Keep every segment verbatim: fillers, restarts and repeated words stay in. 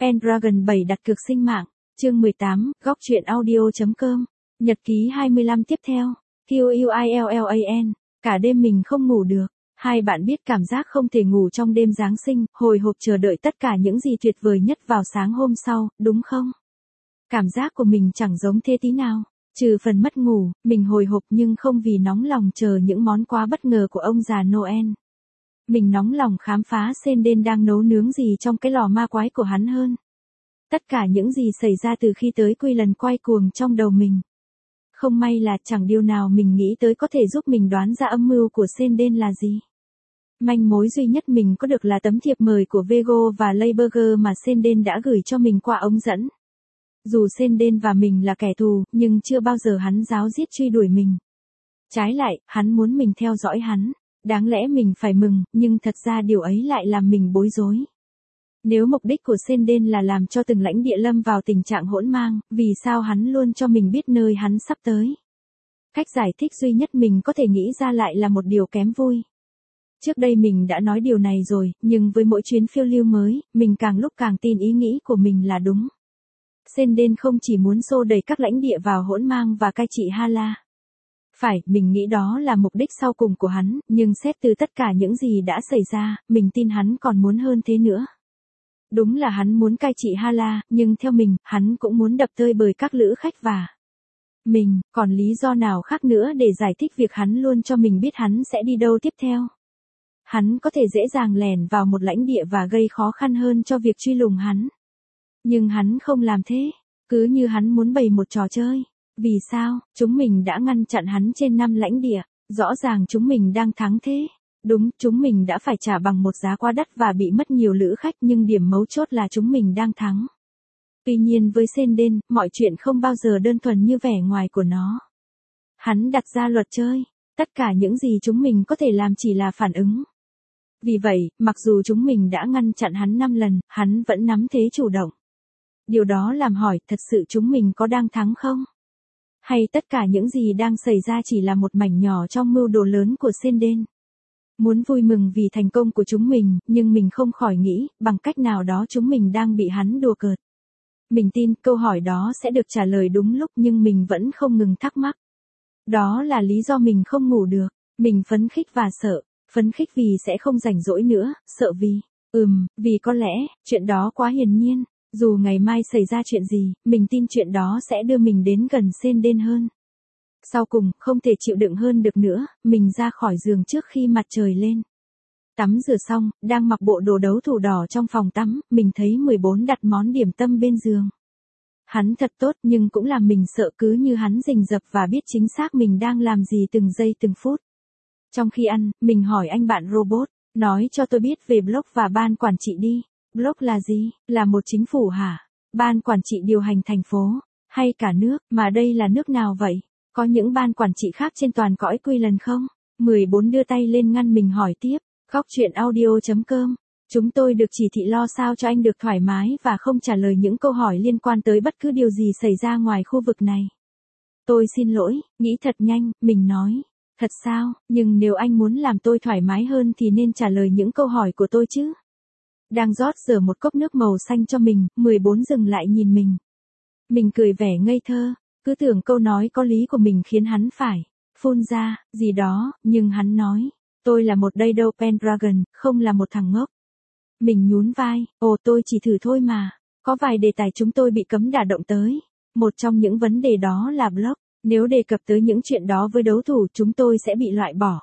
Pendragon bảy đặt cược sinh mạng, chương mười tám, góc truyện audio.com, nhật ký hai mươi lăm tiếp theo, Quillan, cả đêm mình không ngủ được, hai bạn biết cảm giác không thể ngủ trong đêm Giáng sinh, hồi hộp chờ đợi tất cả những gì tuyệt vời nhất vào sáng hôm sau, đúng không? Cảm giác của mình chẳng giống thế tí nào, trừ phần mất ngủ, mình hồi hộp nhưng không vì nóng lòng chờ những món quà bất ngờ của ông già Noel. Mình nóng lòng khám phá Senden đang nấu nướng gì trong cái lò ma quái của hắn hơn. Tất cả những gì xảy ra từ khi tới Quy lần quay cuồng trong đầu mình. Không may là chẳng điều nào mình nghĩ tới có thể giúp mình đoán ra âm mưu của Senden là gì. Manh mối duy nhất mình có được là tấm thiệp mời của Vego và Leiberger mà Senden đã gửi cho mình qua ống dẫn. Dù Senden và mình là kẻ thù, nhưng chưa bao giờ hắn ráo riết truy đuổi mình. Trái lại, hắn muốn mình theo dõi hắn. Đáng lẽ mình phải mừng, nhưng thật ra điều ấy lại làm mình bối rối. Nếu mục đích của Senden là làm cho từng lãnh địa lâm vào tình trạng hỗn mang, vì sao hắn luôn cho mình biết nơi hắn sắp tới? Cách giải thích duy nhất mình có thể nghĩ ra lại là một điều kém vui. Trước đây mình đã nói điều này rồi, nhưng với mỗi chuyến phiêu lưu mới, mình càng lúc càng tin ý nghĩ của mình là đúng. Senden không chỉ muốn xô đẩy các lãnh địa vào hỗn mang và cai trị Hala. Phải, mình nghĩ đó là mục đích sau cùng của hắn, nhưng xét từ tất cả những gì đã xảy ra, mình tin hắn còn muốn hơn thế nữa. Đúng là hắn muốn cai trị Hala, nhưng theo mình, hắn cũng muốn đập tơi bời các lữ khách và mình, còn lý do nào khác nữa để giải thích việc hắn luôn cho mình biết hắn sẽ đi đâu tiếp theo. Hắn có thể dễ dàng lẻn vào một lãnh địa và gây khó khăn hơn cho việc truy lùng hắn. Nhưng hắn không làm thế, cứ như hắn muốn bày một trò chơi. Vì sao, chúng mình đã ngăn chặn hắn trên năm lãnh địa, rõ ràng chúng mình đang thắng thế. Đúng, chúng mình đã phải trả bằng một giá quá đắt và bị mất nhiều lữ khách nhưng điểm mấu chốt là chúng mình đang thắng. Tuy nhiên với Senden, mọi chuyện không bao giờ đơn thuần như vẻ ngoài của nó. Hắn đặt ra luật chơi, tất cả những gì chúng mình có thể làm chỉ là phản ứng. Vì vậy, mặc dù chúng mình đã ngăn chặn hắn năm lần, hắn vẫn nắm thế chủ động. Điều đó làm hỏi, thật sự chúng mình có đang thắng không? Hay tất cả những gì đang xảy ra chỉ là một mảnh nhỏ trong mưu đồ lớn của Senden? Muốn vui mừng vì thành công của chúng mình, nhưng mình không khỏi nghĩ, bằng cách nào đó chúng mình đang bị hắn đùa cợt. Mình tin câu hỏi đó sẽ được trả lời đúng lúc nhưng mình vẫn không ngừng thắc mắc. Đó là lý do mình không ngủ được, mình phấn khích và sợ, phấn khích vì sẽ không rảnh rỗi nữa, sợ vì, ừm, vì có lẽ, chuyện đó quá hiển nhiên. Dù ngày mai xảy ra chuyện gì, mình tin chuyện đó sẽ đưa mình đến gần Senden hơn. Sau cùng, không thể chịu đựng hơn được nữa, mình ra khỏi giường trước khi mặt trời lên. Tắm rửa xong, đang mặc bộ đồ đấu thủ đỏ trong phòng tắm, mình thấy mười bốn đặt món điểm tâm bên giường. Hắn thật tốt nhưng cũng làm mình sợ cứ như hắn rình rập và biết chính xác mình đang làm gì từng giây từng phút. Trong khi ăn, mình hỏi anh bạn robot, nói cho tôi biết về blog và ban quản trị đi. Blog là gì? Là một chính phủ hả? Ban quản trị điều hành thành phố? Hay cả nước? Mà đây là nước nào vậy? Có những ban quản trị khác trên toàn cõi Quy không? mười bốn đưa tay lên ngăn mình hỏi tiếp. Góc truyện audio.com. Chúng tôi được chỉ thị lo sao cho anh được thoải mái và không trả lời những câu hỏi liên quan tới bất cứ điều gì xảy ra ngoài khu vực này. Tôi xin lỗi, nghĩ thật nhanh, mình nói. Thật sao, nhưng nếu anh muốn làm tôi thoải mái hơn thì nên trả lời những câu hỏi của tôi chứ. Đang rót rửa một cốc nước màu xanh cho mình, mười bốn dừng lại nhìn mình. Mình cười vẻ ngây thơ, cứ tưởng câu nói có lý của mình khiến hắn phải phun ra, gì đó, nhưng hắn nói, tôi là một Dado Pendragon, không là một thằng ngốc. Mình nhún vai, ồ tôi chỉ thử thôi mà, có vài đề tài chúng tôi bị cấm đả động tới. Một trong những vấn đề đó là blog, nếu đề cập tới những chuyện đó với đấu thủ chúng tôi sẽ bị loại bỏ.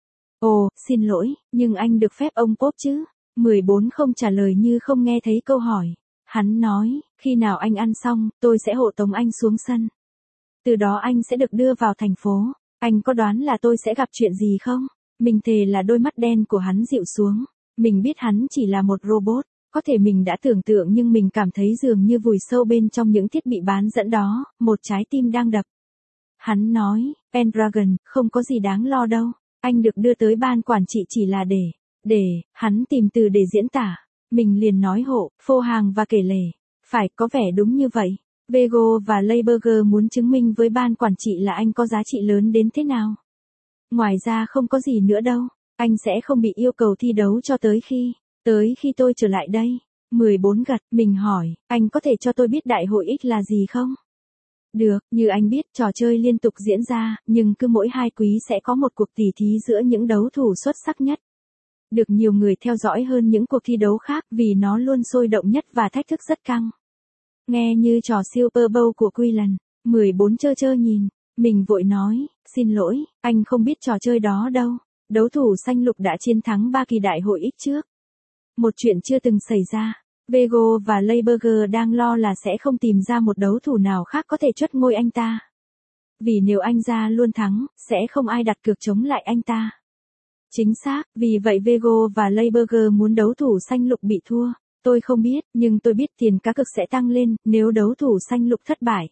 Ồ, xin lỗi, nhưng anh được phép ông Pop chứ? mười bốn không trả lời như không nghe thấy câu hỏi. Hắn nói, khi nào anh ăn xong, tôi sẽ hộ tống anh xuống sân. Từ đó anh sẽ được đưa vào thành phố. Anh có đoán là tôi sẽ gặp chuyện gì không? Mình thề là đôi mắt đen của hắn dịu xuống. Mình biết hắn chỉ là một robot. Có thể mình đã tưởng tượng nhưng mình cảm thấy dường như vùi sâu bên trong những thiết bị bán dẫn đó, một trái tim đang đập. Hắn nói, Pendragon, không có gì đáng lo đâu. Anh được đưa tới ban quản trị chỉ là để... Để, hắn tìm từ để diễn tả. Mình liền nói hộ, phô hàng và kể lể. Phải, có vẻ đúng như vậy. Vego và Leiberger muốn chứng minh với ban quản trị là anh có giá trị lớn đến thế nào. Ngoài ra không có gì nữa đâu. Anh sẽ không bị yêu cầu thi đấu cho tới khi, tới khi tôi trở lại đây. mười bốn gật, mình hỏi, anh có thể cho tôi biết đại hội X là gì không? Được, như anh biết trò chơi liên tục diễn ra, nhưng cứ mỗi hai quý sẽ có một cuộc tỉ thí giữa những đấu thủ xuất sắc nhất. Được nhiều người theo dõi hơn những cuộc thi đấu khác vì nó luôn sôi động nhất và thách thức rất căng. Nghe như trò Super Bowl của Quillen, mười bốn chơ chơ nhìn, mình vội nói, xin lỗi, anh không biết trò chơi đó đâu. Đấu thủ xanh lục đã chiến thắng ba kỳ đại hội X trước. Một chuyện chưa từng xảy ra. Vego và Leiberger đang lo là sẽ không tìm ra một đấu thủ nào khác có thể truất ngôi anh ta. Vì nếu anh ra luôn thắng, sẽ không ai đặt cược chống lại anh ta. Chính xác, vì vậy Vego và Leiberger muốn đấu thủ xanh lục bị thua. Tôi không biết, nhưng tôi biết tiền cá cược sẽ tăng lên nếu đấu thủ xanh lục thất bại.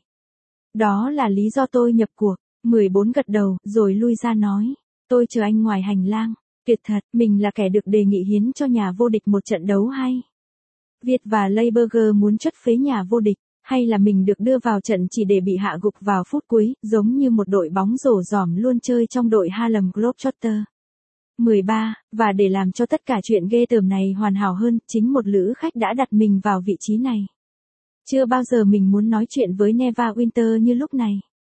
Đó là lý do tôi nhập cuộc. mười bốn gật đầu, rồi lui ra nói. Tôi chờ anh ngoài hành lang. Tuyệt thật, mình là kẻ được đề nghị hiến cho nhà vô địch một trận đấu hay. Việt và Leiberger muốn truất phế nhà vô địch, hay là mình được đưa vào trận chỉ để bị hạ gục vào phút cuối, giống như một đội bóng rổ ròm luôn chơi trong đội Harlem Globetrotter. mười ba, và để làm cho tất cả chuyện ghê tởm này hoàn hảo hơn, chính một lữ khách đã đặt mình vào vị trí này. Chưa bao giờ mình muốn nói chuyện với Neva Winter như lúc này.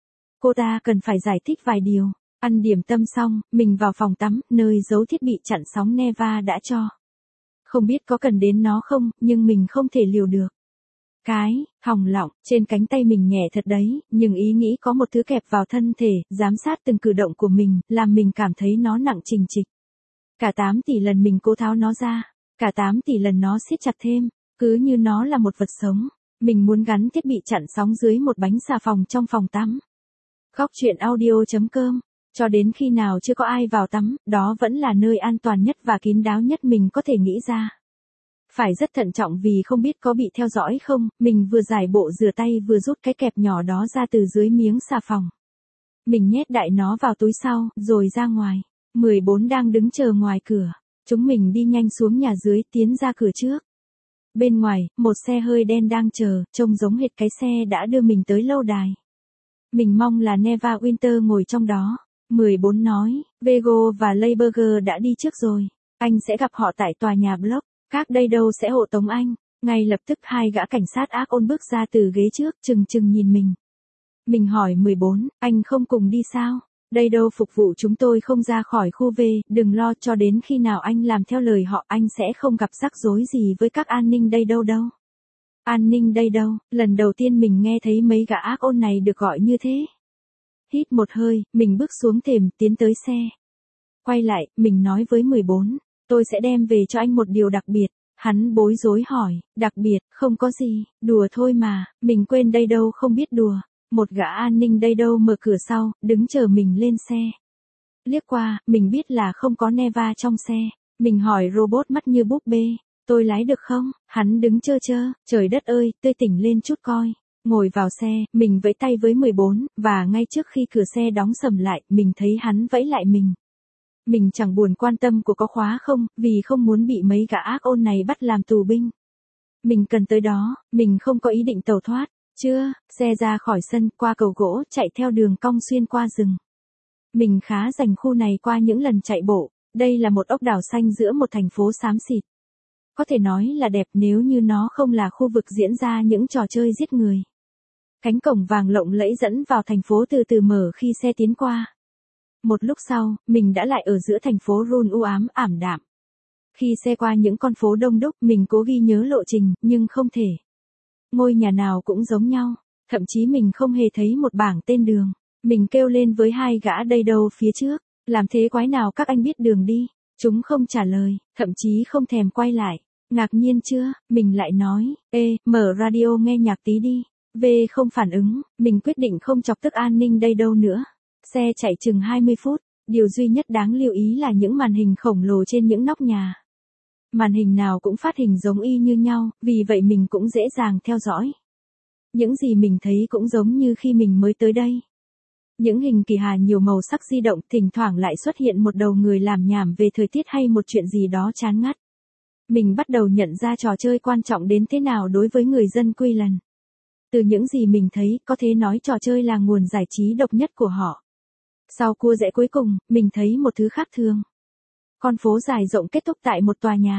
Cô ta cần phải giải thích vài điều. Ăn điểm tâm xong, mình vào phòng tắm, nơi giấu thiết bị chặn sóng Neva đã cho. Không biết có cần đến nó không, nhưng mình không thể liều được. Cái, hỏng lọng, trên cánh tay mình nhẹ thật đấy, nhưng ý nghĩ có một thứ kẹp vào thân thể, giám sát từng cử động của mình, làm mình cảm thấy nó nặng trình trịch. Cả tám tỷ lần mình cố tháo nó ra, cả tám tỷ lần nó siết chặt thêm, cứ như nó là một vật sống. Mình muốn gắn thiết bị chặn sóng dưới một bánh xà phòng trong phòng tắm. Góc chuyện audio chấm com. Cho đến khi nào chưa có ai vào tắm, đó vẫn là nơi an toàn nhất và kín đáo nhất mình có thể nghĩ ra. Phải rất thận trọng vì không biết có bị theo dõi không, mình vừa giải bộ rửa tay vừa rút cái kẹp nhỏ đó ra từ dưới miếng xà phòng. Mình nhét đại nó vào túi sau, rồi ra ngoài. mười bốn đang đứng chờ ngoài cửa. Chúng mình đi nhanh xuống nhà dưới, tiến ra cửa trước. Bên ngoài, một xe hơi đen đang chờ, trông giống hệt cái xe đã đưa mình tới lâu đài. Mình mong là Neva Winter ngồi trong đó. mười bốn nói, Vego và Leiberger đã đi trước rồi. Anh sẽ gặp họ tại tòa nhà Block. Các đây đâu sẽ hộ tống anh. Ngay lập tức hai gã cảnh sát ác ôn bước ra từ ghế trước, chừng chừng nhìn mình. Mình hỏi mười bốn, anh không cùng đi sao? Đây đâu phục vụ chúng tôi không ra khỏi khu V, đừng lo, cho đến khi nào anh làm theo lời họ anh sẽ không gặp rắc rối gì với các an ninh đây đâu đâu. An ninh đây đâu, lần đầu tiên mình nghe thấy mấy gã ác ôn này được gọi như thế. Hít một hơi, mình bước xuống thềm, tiến tới xe. Quay lại, mình nói với mười bốn, tôi sẽ đem về cho anh một điều đặc biệt. Hắn bối rối hỏi, đặc biệt, không có gì, đùa thôi mà, mình quên đây đâu không biết đùa. Một gã an ninh đây đâu mở cửa sau, đứng chờ mình lên xe. Liếc qua, mình biết là không có Neva trong xe. Mình hỏi robot mắt như búp bê, tôi lái được không? Hắn đứng chơ chơ, trời đất ơi, tươi tỉnh lên chút coi. Ngồi vào xe, mình vẫy tay với mười bốn, và ngay trước khi cửa xe đóng sầm lại, mình thấy hắn vẫy lại mình. Mình chẳng buồn quan tâm của có khóa không, vì không muốn bị mấy gã ác ôn này bắt làm tù binh. Mình cần tới đó, mình không có ý định tẩu thoát. Chưa, xe ra khỏi sân, qua cầu gỗ, chạy theo đường cong xuyên qua rừng. Mình khá dành khu này qua những lần chạy bộ, đây là một ốc đảo xanh giữa một thành phố xám xịt. Có thể nói là đẹp nếu như nó không là khu vực diễn ra những trò chơi giết người. Cánh cổng vàng lộng lẫy dẫn vào thành phố từ từ mở khi xe tiến qua. Một lúc sau, mình đã lại ở giữa thành phố Run u ám ảm đạm. Khi xe qua những con phố đông đúc, mình cố ghi nhớ lộ trình, nhưng không thể. Ngôi nhà nào cũng giống nhau, thậm chí mình không hề thấy một bảng tên đường. Mình kêu lên với hai gã đây đâu phía trước, làm thế quái nào các anh biết đường đi. Chúng không trả lời, thậm chí không thèm quay lại. Ngạc nhiên chưa, mình lại nói, ê, mở radio nghe nhạc tí đi. V không phản ứng, mình quyết định không chọc tức an ninh đây đâu nữa. Xe chạy chừng hai mươi phút, điều duy nhất đáng lưu ý là những màn hình khổng lồ trên những nóc nhà. Màn hình nào cũng phát hình giống y như nhau, vì vậy mình cũng dễ dàng theo dõi. Những gì mình thấy cũng giống như khi mình mới tới đây. Những hình kỳ hà nhiều màu sắc di động, thỉnh thoảng lại xuất hiện một đầu người làm nhảm về thời tiết hay một chuyện gì đó chán ngắt. Mình bắt đầu nhận ra trò chơi quan trọng đến thế nào đối với người dân Quillen. Từ những gì mình thấy, có thể nói trò chơi là nguồn giải trí độc nhất của họ. Sau cua rẽ cuối cùng, mình thấy một thứ khác thường. Con phố dài rộng kết thúc tại một tòa nhà.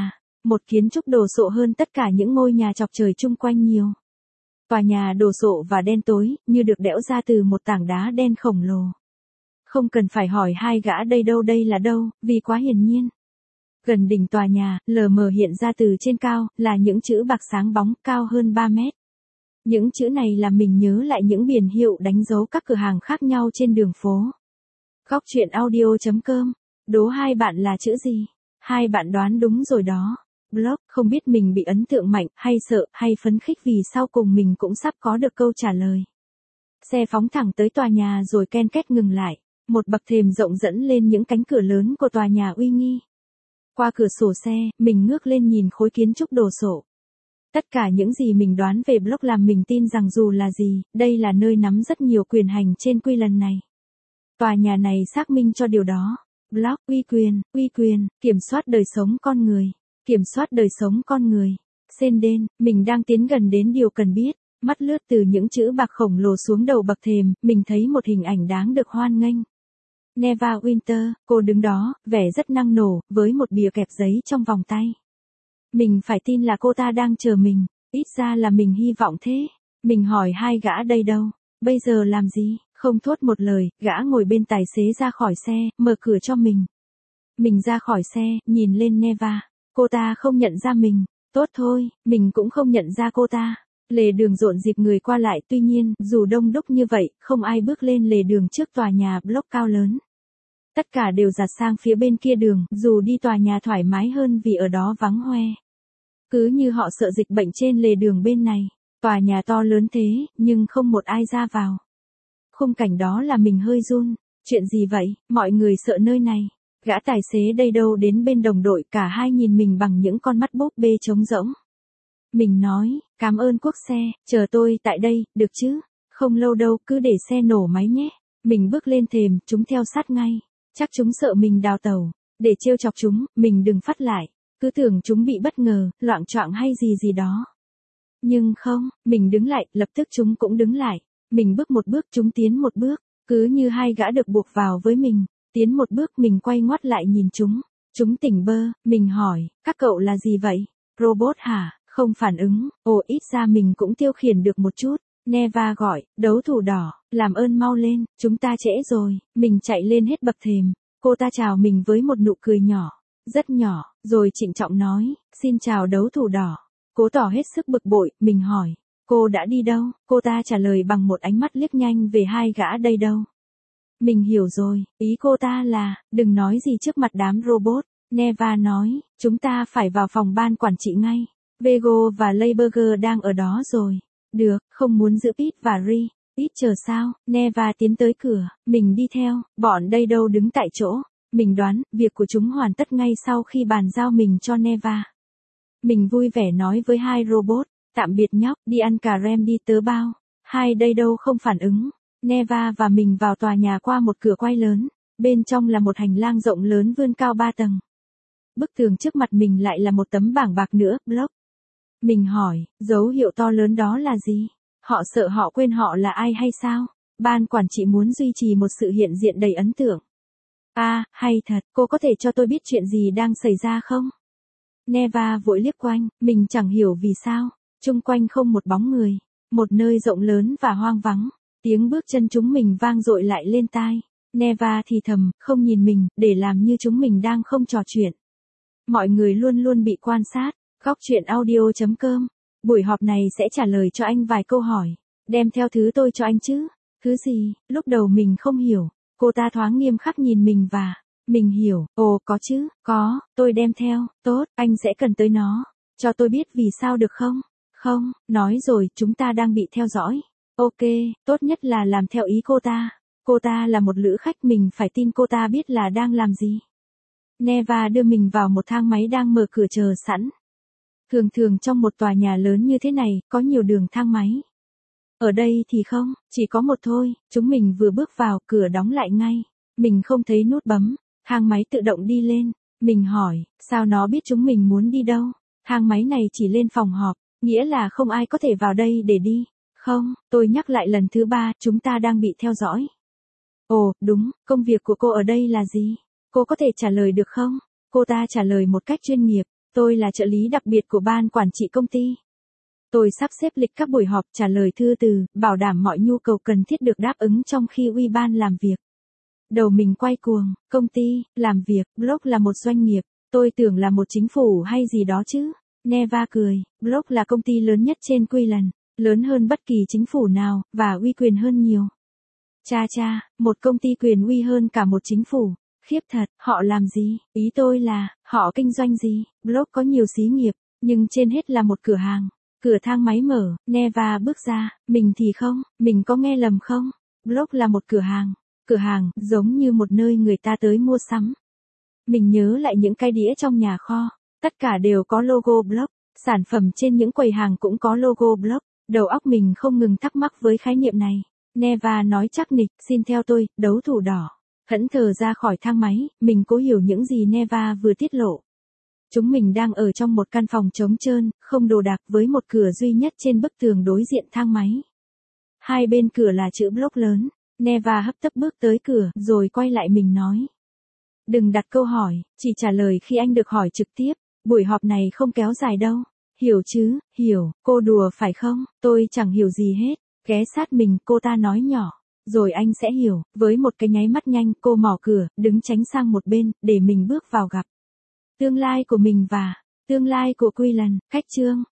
Một kiến trúc đồ sộ hơn tất cả những ngôi nhà chọc trời chung quanh nhiều. Tòa nhà đồ sộ và đen tối, như được đẽo ra từ một tảng đá đen khổng lồ. Không cần phải hỏi hai gã đây đâu đây là đâu, vì quá hiển nhiên. Gần đỉnh tòa nhà, lờ mờ hiện ra từ trên cao, là những chữ bạc sáng bóng, cao hơn ba mét. Những chữ này làm mình nhớ lại những biển hiệu đánh dấu các cửa hàng khác nhau trên đường phố. Góc truyện audio chấm com. Đố hai bạn là chữ gì? Hai bạn đoán đúng rồi đó. Blog, không biết mình bị ấn tượng mạnh, hay sợ, hay phấn khích vì sau cùng mình cũng sắp có được câu trả lời. Xe phóng thẳng tới tòa nhà rồi ken két ngừng lại. Một bậc thềm rộng dẫn lên những cánh cửa lớn của tòa nhà uy nghi. Qua cửa sổ xe, mình ngước lên nhìn khối kiến trúc đồ sộ. Tất cả những gì mình đoán về blog làm mình tin rằng dù là gì, đây là nơi nắm rất nhiều quyền hành trên quy lần này. Tòa nhà này xác minh cho điều đó. Blog, uy quyền, uy quyền, kiểm soát đời sống con người. Kiểm soát đời sống con người. Xên đên, mình đang tiến gần đến điều cần biết. Mắt lướt từ những chữ bạc khổng lồ xuống đầu bậc thềm, mình thấy một hình ảnh đáng được hoan nghênh. Neva Winter, cô đứng đó, vẻ rất năng nổ, với một bìa kẹp giấy trong vòng tay. Mình phải tin là cô ta đang chờ mình, ít ra là mình hy vọng thế. Mình hỏi hai gã đây đâu, bây giờ làm gì, không thốt một lời, gã ngồi bên tài xế ra khỏi xe, mở cửa cho mình. Mình ra khỏi xe, nhìn lên Neva, cô ta không nhận ra mình, tốt thôi, mình cũng không nhận ra cô ta. Lề đường rộn rịp người qua lại, tuy nhiên, dù đông đúc như vậy, không ai bước lên lề đường trước tòa nhà block cao lớn. Tất cả đều dạt sang phía bên kia đường, dù đi tòa nhà thoải mái hơn vì ở đó vắng hoe. Cứ như họ sợ dịch bệnh trên lề đường bên này, tòa nhà to lớn thế, nhưng không một ai ra vào. Khung cảnh đó là mình hơi run, chuyện gì vậy, mọi người sợ nơi này. Gã tài xế đây đâu đến bên đồng đội, cả hai nhìn mình bằng những con mắt búp bê trống rỗng. Mình nói, cảm ơn quốc xe, chờ tôi tại đây, được chứ? Không lâu đâu, cứ để xe nổ máy nhé. Mình bước lên thềm, chúng theo sát ngay. Chắc chúng sợ mình đào tẩu. Để trêu chọc chúng, mình đừng phát lại. Cứ tưởng chúng bị bất ngờ, loạng choạng hay gì gì đó. Nhưng không, mình đứng lại, lập tức chúng cũng đứng lại. Mình bước một bước, chúng tiến một bước. Cứ như hai gã được buộc vào với mình. Tiến một bước, mình quay ngoắt lại nhìn chúng. Chúng tỉnh bơ, mình hỏi, các cậu là gì vậy? Robot hả? Không phản ứng, ồ ít ra mình cũng tiêu khiển được một chút. Neva gọi, đấu thủ đỏ, làm ơn mau lên, chúng ta trễ rồi. Mình chạy lên hết bậc thềm. Cô ta chào mình với một nụ cười nhỏ, rất nhỏ, rồi trịnh trọng nói, xin chào đấu thủ đỏ. Cố tỏ hết sức bực bội, mình hỏi, cô đã đi đâu? Cô ta trả lời bằng một ánh mắt liếc nhanh về hai gã đây đâu. Mình hiểu rồi, ý cô ta là, đừng nói gì trước mặt đám robot. Neva nói, chúng ta phải vào phòng ban quản trị ngay. Vego và Layburger đang ở đó rồi. Được, không muốn giữ Pete và Ri. Pete chờ sao? Neva tiến tới cửa, mình đi theo, bọn đây đâu đứng tại chỗ. Mình đoán, việc của chúng hoàn tất ngay sau khi bàn giao mình cho Neva. Mình vui vẻ nói với hai robot, tạm biệt nhóc, đi ăn cà rem đi tớ bao. Hai đây đâu không phản ứng. Neva và mình vào tòa nhà qua một cửa quay lớn. Bên trong là một hành lang rộng lớn vươn cao ba tầng. Bức tường trước mặt mình lại là một tấm bảng bạc nữa, block. Mình hỏi, dấu hiệu to lớn đó là gì? Họ sợ họ quên họ là ai hay sao? Ban quản trị muốn duy trì một sự hiện diện đầy ấn tượng. À, hay thật, cô có thể cho tôi biết chuyện gì đang xảy ra không? Neva vội liếc quanh, mình chẳng hiểu vì sao. Chung quanh không một bóng người. Một nơi rộng lớn và hoang vắng. Tiếng bước chân chúng mình vang dội lại lên tai. Neva thì thầm, không nhìn mình, để làm như chúng mình đang không trò chuyện. Mọi người luôn luôn bị quan sát. Góc truyện audio chấm com. Buổi họp này sẽ trả lời cho anh vài câu hỏi. Đem theo thứ tôi cho anh chứ? Thứ gì? Lúc đầu mình không hiểu. Cô ta thoáng nghiêm khắc nhìn mình và... Mình hiểu, ồ có chứ, có, tôi đem theo, tốt, anh sẽ cần tới nó. Cho tôi biết vì sao được không? Không, nói rồi, chúng ta đang bị theo dõi. Ok, tốt nhất là làm theo ý cô ta. Cô ta là một lữ khách, mình phải tin cô ta biết là đang làm gì. Neva đưa mình vào một thang máy đang mở cửa chờ sẵn. Thường thường trong một tòa nhà lớn như thế này, có nhiều đường thang máy. Ở đây thì không, chỉ có một thôi, chúng mình vừa bước vào, cửa đóng lại ngay. Mình không thấy nút bấm, thang máy tự động đi lên. Mình hỏi, sao nó biết chúng mình muốn đi đâu? Thang máy này chỉ lên phòng họp, nghĩa là không ai có thể vào đây để đi. Không, tôi nhắc lại lần thứ ba, chúng ta đang bị theo dõi. Ồ, đúng, công việc của cô ở đây là gì? Cô có thể trả lời được không? Cô ta trả lời một cách chuyên nghiệp. Tôi là trợ lý đặc biệt của ban quản trị công ty. Tôi sắp xếp lịch các buổi họp, trả lời thư từ, bảo đảm mọi nhu cầu cần thiết được đáp ứng trong khi ủy ban làm việc. Đầu mình quay cuồng, công ty, làm việc, blog là một doanh nghiệp, tôi tưởng là một chính phủ hay gì đó chứ. Neva cười, blog là công ty lớn nhất trên Queensland, lớn hơn bất kỳ chính phủ nào, và uy quyền hơn nhiều. Cha cha, một công ty quyền uy hơn cả một chính phủ. Khiếp thật, họ làm gì? Ý tôi là, họ kinh doanh gì? Blog có nhiều xí nghiệp, nhưng trên hết là một cửa hàng. Cửa thang máy mở, Neva bước ra, mình thì không, mình có nghe lầm không? Blog là một cửa hàng. Cửa hàng, giống như một nơi người ta tới mua sắm. Mình nhớ lại những cái đĩa trong nhà kho, tất cả đều có logo blog, sản phẩm trên những quầy hàng cũng có logo blog. Đầu óc mình không ngừng thắc mắc với khái niệm này. Neva nói chắc nịch, xin theo tôi, đấu thủ đỏ. Thẫn thờ ra khỏi thang máy, mình cố hiểu những gì Neva vừa tiết lộ. Chúng mình đang ở trong một căn phòng trống trơn, không đồ đạc, với một cửa duy nhất trên bức tường đối diện thang máy. Hai bên cửa là chữ blog lớn. Neva hấp tấp bước tới cửa, rồi quay lại mình nói. Đừng đặt câu hỏi, chỉ trả lời khi anh được hỏi trực tiếp. Buổi họp này không kéo dài đâu. Hiểu chứ, hiểu, cô đùa phải không? Tôi chẳng hiểu gì hết. Ghé sát mình, cô ta nói nhỏ. Rồi anh sẽ hiểu. Với một cái nháy mắt nhanh, cô mỏ cửa, đứng tránh sang một bên, để mình bước vào gặp tương lai của mình và tương lai của Queensland. Cách chương